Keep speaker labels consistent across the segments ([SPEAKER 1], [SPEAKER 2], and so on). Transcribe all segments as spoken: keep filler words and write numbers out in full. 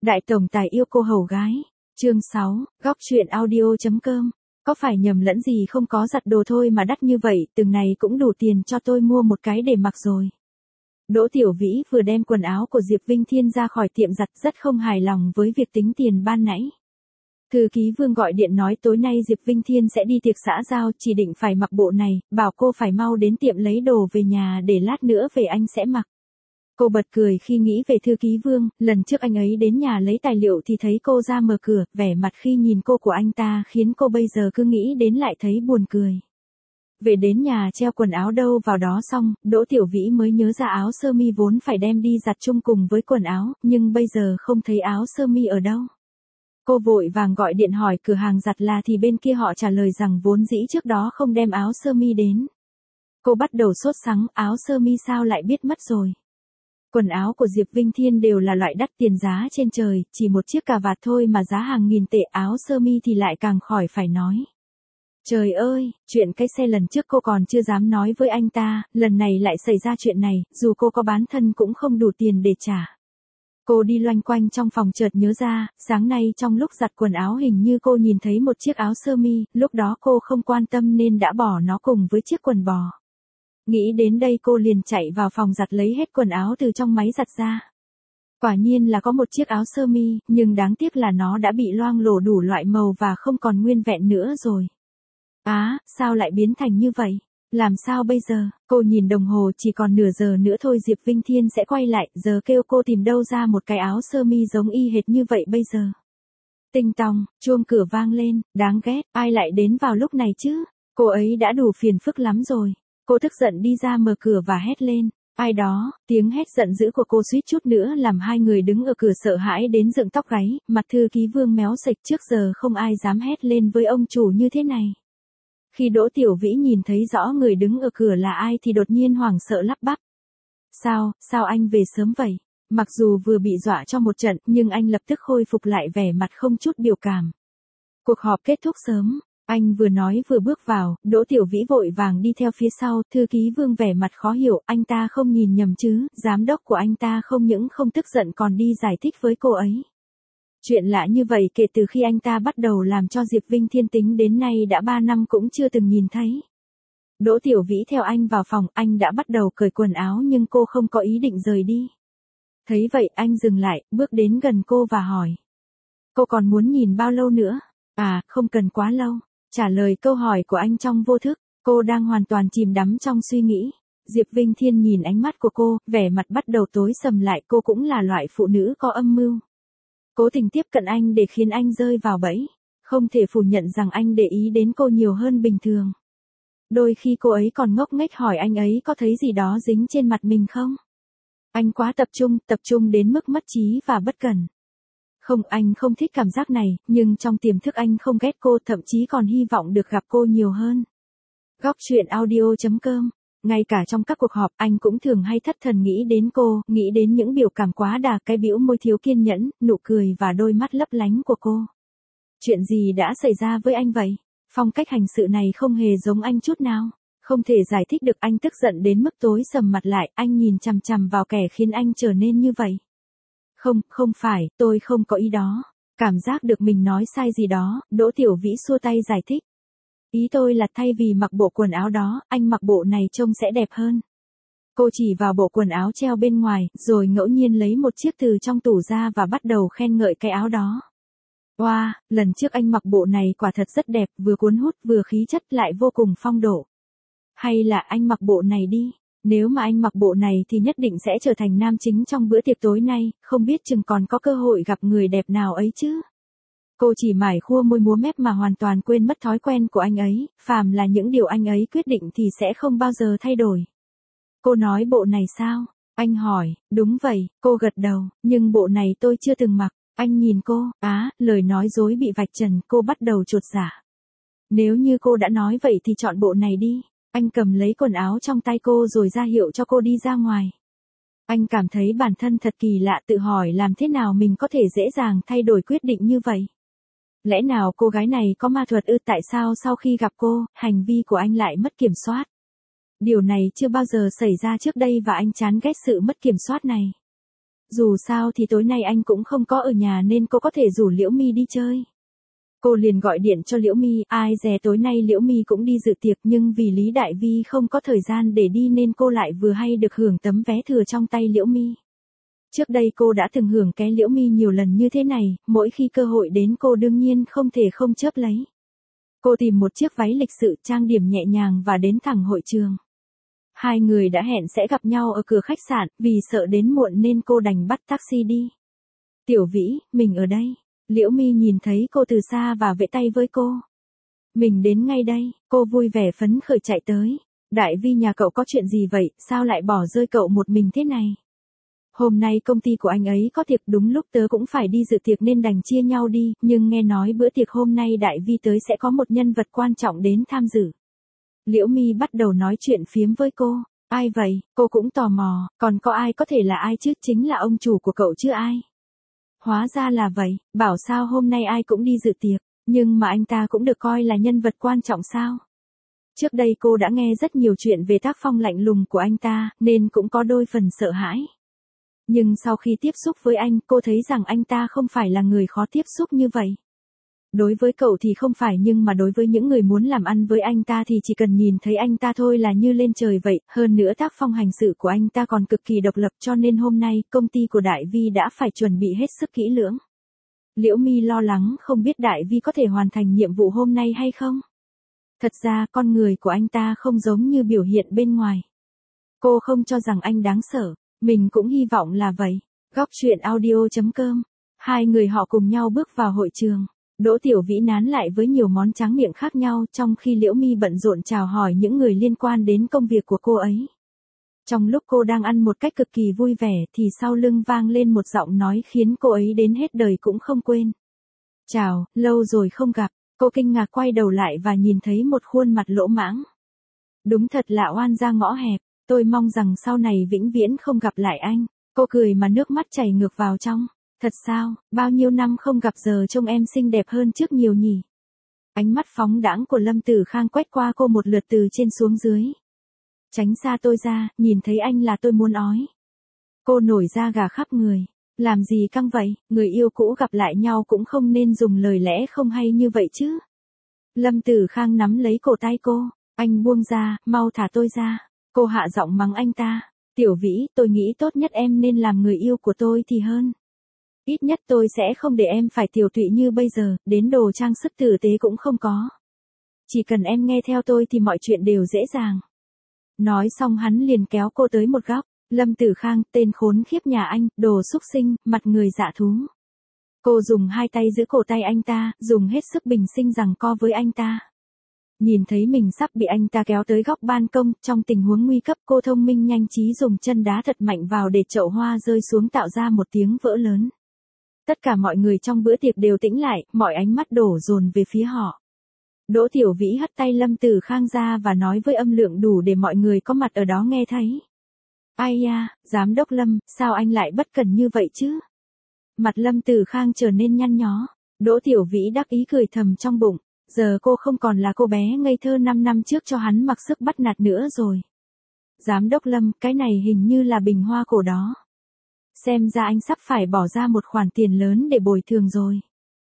[SPEAKER 1] Đại tổng tài yêu cô hầu gái. Chương sáu, góc truyện audio.com. Có phải nhầm lẫn gì không, có giặt đồ thôi mà đắt như vậy, từng này cũng đủ tiền cho tôi mua một cái để mặc rồi. Đỗ Tiểu Vĩ vừa đem quần áo của Diệp Vinh Thiên ra khỏi tiệm giặt, rất không hài lòng với việc tính tiền ban nãy. Thư ký Vương gọi điện nói tối nay Diệp Vinh Thiên sẽ đi tiệc xã giao, chỉ định phải mặc bộ này, bảo cô phải mau đến tiệm lấy đồ về nhà để lát nữa về anh sẽ mặc. Cô bật cười khi nghĩ về thư ký Vương, lần trước anh ấy đến nhà lấy tài liệu thì thấy cô ra mở cửa, vẻ mặt khi nhìn cô của anh ta khiến cô bây giờ cứ nghĩ đến lại thấy buồn cười. Về đến nhà treo quần áo đâu vào đó xong, Đỗ Tiểu Vĩ mới nhớ ra áo sơ mi vốn phải đem đi giặt chung cùng với quần áo, nhưng bây giờ không thấy áo sơ mi ở đâu. Cô vội vàng gọi điện hỏi cửa hàng giặt là thì bên kia họ trả lời rằng vốn dĩ trước đó không đem áo sơ mi đến. Cô bắt đầu sốt sắng, áo sơ mi sao lại biết mất rồi. Quần áo của Diệp Vinh Thiên đều là loại đắt tiền giá trên trời, chỉ một chiếc cà vạt thôi mà giá hàng nghìn tệ, áo sơ mi thì lại càng khỏi phải nói. Trời ơi, chuyện cái xe lần trước cô còn chưa dám nói với anh ta, lần này lại xảy ra chuyện này, dù cô có bán thân cũng không đủ tiền để trả. Cô đi loanh quanh trong phòng chợt nhớ ra, sáng nay trong lúc giặt quần áo hình như cô nhìn thấy một chiếc áo sơ mi, lúc đó cô không quan tâm nên đã bỏ nó cùng với chiếc quần bò. Nghĩ đến đây cô liền chạy vào phòng giặt lấy hết quần áo từ trong máy giặt ra. Quả nhiên là có một chiếc áo sơ mi, nhưng đáng tiếc là nó đã bị loang lổ đủ loại màu và không còn nguyên vẹn nữa rồi. Á, à, sao lại biến thành như vậy? Làm sao bây giờ? Cô nhìn đồng hồ, chỉ còn nửa giờ nữa thôi Diệp Vinh Thiên sẽ quay lại, giờ kêu cô tìm đâu ra một cái áo sơ mi giống y hệt như vậy bây giờ. Tinh tong, chuông cửa vang lên, đáng ghét, ai lại đến vào lúc này chứ? Cô ấy đã đủ phiền phức lắm rồi. Cô tức giận đi ra mở cửa và hét lên. Ai đó, tiếng hét giận dữ của cô suýt chút nữa làm hai người đứng ở cửa sợ hãi đến dựng tóc gáy, mặt thư ký Vương méo sạch, trước giờ không ai dám hét lên với ông chủ như thế này. Khi Đỗ Tiểu Vĩ nhìn thấy rõ người đứng ở cửa là ai thì đột nhiên hoảng sợ lắp bắp. Sao, sao anh về sớm vậy? Mặc dù vừa bị dọa cho một trận nhưng anh lập tức khôi phục lại vẻ mặt không chút biểu cảm. Cuộc họp kết thúc sớm. Anh vừa nói vừa bước vào, Đỗ Tiểu Vĩ vội vàng đi theo phía sau, thư ký Vương vẻ mặt khó hiểu, anh ta không nhìn nhầm chứ, giám đốc của anh ta không những không tức giận còn đi giải thích với cô ấy. Chuyện lạ như vậy kể từ khi anh ta bắt đầu làm cho Diệp Vinh Thiên tính đến nay đã ba năm cũng chưa từng nhìn thấy. Đỗ Tiểu Vĩ theo anh vào phòng, anh đã bắt đầu cởi quần áo nhưng cô không có ý định rời đi. Thấy vậy anh dừng lại, bước đến gần cô và hỏi. Cô còn muốn nhìn bao lâu nữa? À, không cần quá lâu. Trả lời câu hỏi của anh trong vô thức, cô đang hoàn toàn chìm đắm trong suy nghĩ. Diệp Vinh Thiên nhìn ánh mắt của cô, vẻ mặt bắt đầu tối sầm lại, cô cũng là loại phụ nữ có âm mưu. Cố tình tiếp cận anh để khiến anh rơi vào bẫy. Không thể phủ nhận rằng anh để ý đến cô nhiều hơn bình thường. Đôi khi cô ấy còn ngốc nghếch hỏi anh ấy có thấy gì đó dính trên mặt mình không? Anh quá tập trung, tập trung đến mức mất trí và bất cẩn. Không, anh không thích cảm giác này, nhưng trong tiềm thức anh không ghét cô, thậm chí còn hy vọng được gặp cô nhiều hơn. Góc truyện audio.com. Ngay cả trong các cuộc họp, anh cũng thường hay thất thần nghĩ đến cô, nghĩ đến những biểu cảm quá đà, cái bĩu môi thiếu kiên nhẫn, nụ cười và đôi mắt lấp lánh của cô. Chuyện gì đã xảy ra với anh vậy? Phong cách hành sự này không hề giống anh chút nào. Không thể giải thích được, anh tức giận đến mức tối sầm mặt lại, anh nhìn chằm chằm vào kẻ khiến anh trở nên như vậy. Không, không phải, tôi không có ý đó. Cảm giác được mình nói sai gì đó, Đỗ Tiểu Vĩ xua tay giải thích. Ý tôi là thay vì mặc bộ quần áo đó, anh mặc bộ này trông sẽ đẹp hơn. Cô chỉ vào bộ quần áo treo bên ngoài, rồi ngẫu nhiên lấy một chiếc từ trong tủ ra và bắt đầu khen ngợi cái áo đó. Wow, lần trước anh mặc bộ này quả thật rất đẹp, vừa cuốn hút vừa khí chất lại vô cùng phong độ. Hay là anh mặc bộ này đi. Nếu mà anh mặc bộ này thì nhất định sẽ trở thành nam chính trong bữa tiệc tối nay, không biết chừng còn có cơ hội gặp người đẹp nào ấy chứ. Cô chỉ mải khua môi múa mép mà hoàn toàn quên mất thói quen của anh ấy, phàm là những điều anh ấy quyết định thì sẽ không bao giờ thay đổi. Cô nói bộ này sao? Anh hỏi, đúng vậy, cô gật đầu, nhưng bộ này tôi chưa từng mặc. Anh nhìn cô, á, lời nói dối bị vạch trần, cô bắt đầu chột dạ. Nếu như cô đã nói vậy thì chọn bộ này đi. Anh cầm lấy quần áo trong tay cô rồi ra hiệu cho cô đi ra ngoài. Anh cảm thấy bản thân thật kỳ lạ, tự hỏi làm thế nào mình có thể dễ dàng thay đổi quyết định như vậy. Lẽ nào cô gái này có ma thuật ư? Tại sao sau khi gặp cô, hành vi của anh lại mất kiểm soát? Điều này chưa bao giờ xảy ra trước đây và anh chán ghét sự mất kiểm soát này. Dù sao thì tối nay anh cũng không có ở nhà nên cô có thể rủ Liễu My đi chơi. Cô liền gọi điện cho Liễu My, ai dè tối nay Liễu My cũng đi dự tiệc nhưng vì Lý Đại Vi không có thời gian để đi nên cô lại vừa hay được hưởng tấm vé thừa trong tay Liễu My. Trước đây cô đã từng hưởng ké Liễu My nhiều lần như thế này, mỗi khi cơ hội đến cô đương nhiên không thể không chớp lấy. Cô tìm một chiếc váy lịch sự trang điểm nhẹ nhàng và đến thẳng hội trường. Hai người đã hẹn sẽ gặp nhau ở cửa khách sạn, vì sợ đến muộn nên cô đành bắt taxi đi. Tiểu Vĩ, mình ở đây. Liễu My nhìn thấy cô từ xa và vẫy tay với cô. Mình đến ngay đây, cô vui vẻ phấn khởi chạy tới. Đại Vi nhà cậu có chuyện gì vậy, sao lại bỏ rơi cậu một mình thế này? Hôm nay công ty của anh ấy có tiệc, đúng lúc tớ cũng phải đi dự tiệc nên đành chia nhau đi, nhưng nghe nói bữa tiệc hôm nay Đại Vi tới sẽ có một nhân vật quan trọng đến tham dự. Liễu My bắt đầu nói chuyện phiếm với cô. Ai vậy, cô cũng tò mò, còn có ai có thể là ai chứ, chính là ông chủ của cậu chứ ai. Hóa ra là vậy, bảo sao hôm nay ai cũng đi dự tiệc, nhưng mà anh ta cũng được coi là nhân vật quan trọng sao. Trước đây cô đã nghe rất nhiều chuyện về tác phong lạnh lùng của anh ta, nên cũng có đôi phần sợ hãi. Nhưng sau khi tiếp xúc với anh, cô thấy rằng anh ta không phải là người khó tiếp xúc như vậy. Đối với cậu thì không phải, nhưng mà đối với những người muốn làm ăn với anh ta thì chỉ cần nhìn thấy anh ta thôi là như lên trời vậy, hơn nữa tác phong hành sự của anh ta còn cực kỳ độc lập, cho nên hôm nay công ty của Đại Vi đã phải chuẩn bị hết sức kỹ lưỡng. Liễu My lo lắng không biết Đại Vi có thể hoàn thành nhiệm vụ hôm nay hay không. Thật ra con người của anh ta không giống như biểu hiện bên ngoài. Cô không cho rằng anh đáng sợ, mình cũng hy vọng là vậy. Góc truyện audio chấm com. Hai người họ cùng nhau bước vào hội trường. Đỗ Tiểu Vĩ nán lại với nhiều món tráng miệng khác nhau trong khi Liễu My bận rộn chào hỏi những người liên quan đến công việc của cô ấy. Trong lúc cô đang ăn một cách cực kỳ vui vẻ thì sau lưng vang lên một giọng nói khiến cô ấy đến hết đời cũng không quên. Chào, lâu rồi không gặp. Cô kinh ngạc quay đầu lại và nhìn thấy một khuôn mặt lỗ mãng. Đúng thật là oan gia ngõ hẹp, tôi mong rằng sau này vĩnh viễn không gặp lại anh. Cô cười mà nước mắt chảy ngược vào trong. Thật sao, bao nhiêu năm không gặp giờ trông em xinh đẹp hơn trước nhiều nhỉ. Ánh mắt phóng đãng của Lâm Tử Khang quét qua cô một lượt từ trên xuống dưới. Tránh xa tôi ra, nhìn thấy anh là tôi muốn ói. Cô nổi da gà khắp người. Làm gì căng vậy, người yêu cũ gặp lại nhau cũng không nên dùng lời lẽ không hay như vậy chứ. Lâm Tử Khang nắm lấy cổ tay cô. Anh buông ra, mau thả tôi ra. Cô hạ giọng mắng anh ta. Tiểu Vĩ, tôi nghĩ tốt nhất em nên làm người yêu của tôi thì hơn. Ít nhất tôi sẽ không để em phải tiểu tụy như bây giờ, đến đồ trang sức tử tế cũng không có. Chỉ cần em nghe theo tôi thì mọi chuyện đều dễ dàng. Nói xong hắn liền kéo cô tới một góc. Lâm Tử Khang, tên khốn khiếp nhà anh, đồ xúc sinh, mặt người dạ thú. Cô dùng hai tay giữ cổ tay anh ta, dùng hết sức bình sinh giằng co với anh ta. Nhìn thấy mình sắp bị anh ta kéo tới góc ban công, trong tình huống nguy cấp cô thông minh nhanh trí dùng chân đá thật mạnh vào để chậu hoa rơi xuống tạo ra một tiếng vỡ lớn. Tất cả mọi người trong bữa tiệc đều tĩnh lại, mọi ánh mắt đổ dồn về phía họ. Đỗ Tiểu Vĩ hất tay Lâm Tử Khang ra và nói với âm lượng đủ để mọi người có mặt ở đó nghe thấy. Ai da, giám đốc Lâm, sao anh lại bất cẩn như vậy chứ? Mặt Lâm Tử Khang trở nên nhăn nhó. Đỗ Tiểu Vĩ đắc ý cười thầm trong bụng. Giờ cô không còn là cô bé ngây thơ năm năm trước cho hắn mặc sức bắt nạt nữa rồi. Giám đốc Lâm, cái này hình như là bình hoa cổ đó. Xem ra anh sắp phải bỏ ra một khoản tiền lớn để bồi thường rồi.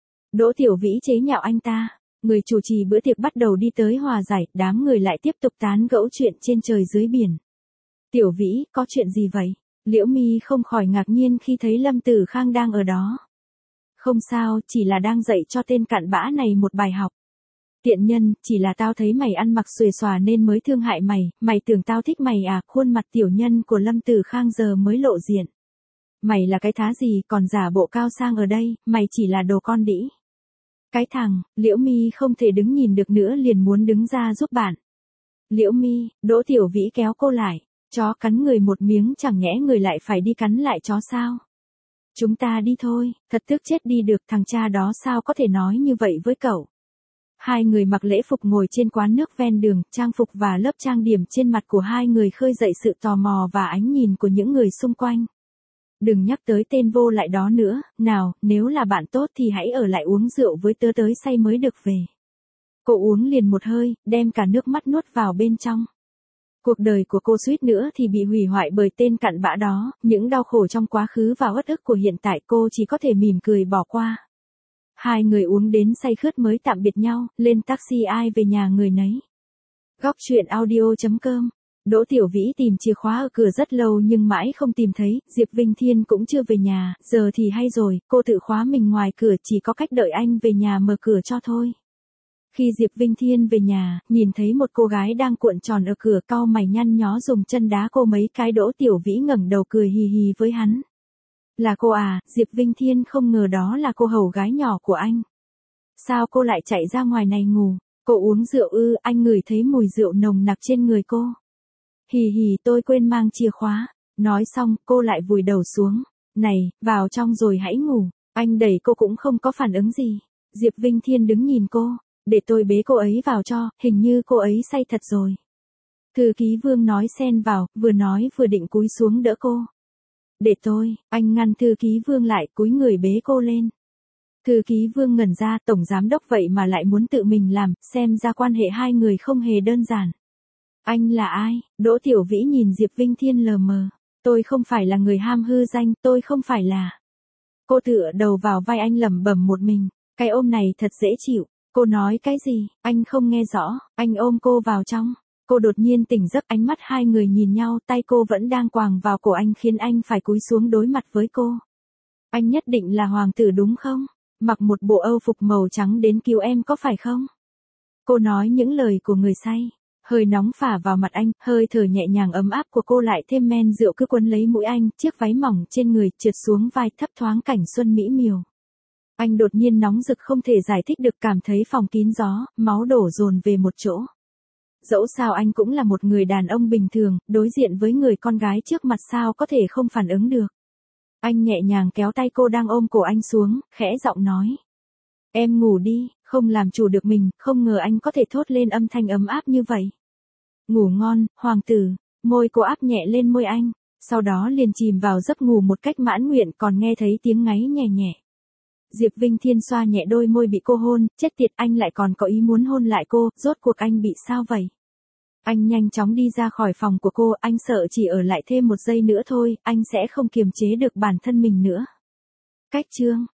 [SPEAKER 1] Đỗ Tiểu Vĩ chế nhạo anh ta. Người chủ trì bữa tiệc bắt đầu đi tới hòa giải, đám người lại tiếp tục tán gẫu chuyện trên trời dưới biển. Tiểu Vĩ, có chuyện gì vậy? Liễu My không khỏi ngạc nhiên khi thấy Lâm Tử Khang đang ở đó. Không sao, chỉ là đang dạy cho tên cặn bã này một bài học. Tiện nhân, chỉ là tao thấy mày ăn mặc xuề xòa nên mới thương hại mày, mày tưởng tao thích mày à? Khuôn mặt tiểu nhân của Lâm Tử Khang giờ mới lộ diện. Mày là cái thá gì còn giả bộ cao sang ở đây, mày chỉ là đồ con đĩ. Cái thằng, Liễu My không thể đứng nhìn được nữa liền muốn đứng ra giúp bạn. Liễu My, Đỗ Tiểu Vĩ kéo cô lại. Chó cắn người một miếng chẳng nhẽ người lại phải đi cắn lại chó sao? Chúng ta đi thôi, thật tức chết đi được, thằng cha đó sao có thể nói như vậy với cậu? Hai người mặc lễ phục ngồi trên quán nước ven đường, trang phục và lớp trang điểm trên mặt của hai người khơi dậy sự tò mò và ánh nhìn của những người xung quanh. Đừng nhắc tới tên vô lại đó nữa, nào, nếu là bạn tốt thì hãy ở lại uống rượu với tớ tới say mới được về. Cô uống liền một hơi, đem cả nước mắt nuốt vào bên trong. Cuộc đời của cô suýt nữa thì bị hủy hoại bởi tên cặn bã đó, những đau khổ trong quá khứ và uất ức của hiện tại cô chỉ có thể mỉm cười bỏ qua. Hai người uống đến say khướt mới tạm biệt nhau, lên taxi ai về nhà người nấy. Góc truyện audio.com. Đỗ Tiểu Vĩ tìm chìa khóa ở cửa rất lâu nhưng mãi không tìm thấy, Diệp Vinh Thiên cũng chưa về nhà, giờ thì hay rồi, cô tự khóa mình ngoài cửa, chỉ có cách đợi anh về nhà mở cửa cho thôi. Khi Diệp Vinh Thiên về nhà, nhìn thấy một cô gái đang cuộn tròn ở cửa, cau mày nhăn nhó dùng chân đá cô mấy cái. Đỗ Tiểu Vĩ ngẩng đầu cười hì hì với hắn. Là cô à? Diệp Vinh Thiên không ngờ đó là cô hầu gái nhỏ của anh. Sao cô lại chạy ra ngoài này ngủ? Cô uống rượu ư? Anh ngửi thấy mùi rượu nồng nặc trên người cô. Hì hì, tôi quên mang chìa khóa. Nói xong, cô lại vùi đầu xuống. Này, vào trong rồi hãy ngủ. Anh đẩy cô cũng không có phản ứng gì. Diệp Vinh Thiên đứng nhìn cô. Để tôi bế cô ấy vào cho, hình như cô ấy say thật rồi. Thư ký Vương nói xen vào, vừa nói vừa định cúi xuống đỡ cô. Để tôi, anh ngăn Thư ký Vương lại, cúi người bế cô lên. Thư ký Vương ngẩn ra, tổng giám đốc vậy mà lại muốn tự mình làm, xem ra quan hệ hai người không hề đơn giản. Anh là ai? Đỗ Tiểu Vĩ nhìn Diệp Vinh Thiên lờ mờ. Tôi không phải là người ham hư danh, tôi không phải là. Cô tựa đầu vào vai anh lẩm bẩm một mình, cái ôm này thật dễ chịu. Cô nói cái gì? Anh không nghe rõ, anh ôm cô vào trong. Cô đột nhiên tỉnh giấc, ánh mắt hai người nhìn nhau, tay cô vẫn đang quàng vào cổ anh khiến anh phải cúi xuống đối mặt với cô. Anh nhất định là hoàng tử đúng không? Mặc một bộ âu phục màu trắng đến cứu em có phải không? Cô nói những lời của người say. Hơi nóng phả vào mặt anh, hơi thở nhẹ nhàng ấm áp của cô lại thêm men rượu cứ quấn lấy mũi anh, chiếc váy mỏng trên người trượt xuống vai, thấp thoáng cảnh xuân mỹ miều. Anh đột nhiên nóng rực không thể giải thích được, cảm thấy phòng kín gió, máu đổ dồn về một chỗ. Dẫu sao anh cũng là một người đàn ông bình thường, đối diện với người con gái trước mặt sao có thể không phản ứng được. Anh nhẹ nhàng kéo tay cô đang ôm cổ anh xuống, khẽ giọng nói. Em ngủ đi, không làm chủ được mình, không ngờ anh có thể thốt lên âm thanh ấm áp như vậy. Ngủ ngon, hoàng tử, môi cô áp nhẹ lên môi anh, sau đó liền chìm vào giấc ngủ một cách mãn nguyện, còn nghe thấy tiếng ngáy nhẹ nhẹ. Diệp Vinh Thiên xoa nhẹ đôi môi bị cô hôn, chết tiệt, anh lại còn có ý muốn hôn lại cô, rốt cuộc anh bị sao vậy? Anh nhanh chóng đi ra khỏi phòng của cô, anh sợ chỉ ở lại thêm một giây nữa thôi, anh sẽ không kiềm chế được bản thân mình nữa. Cách chương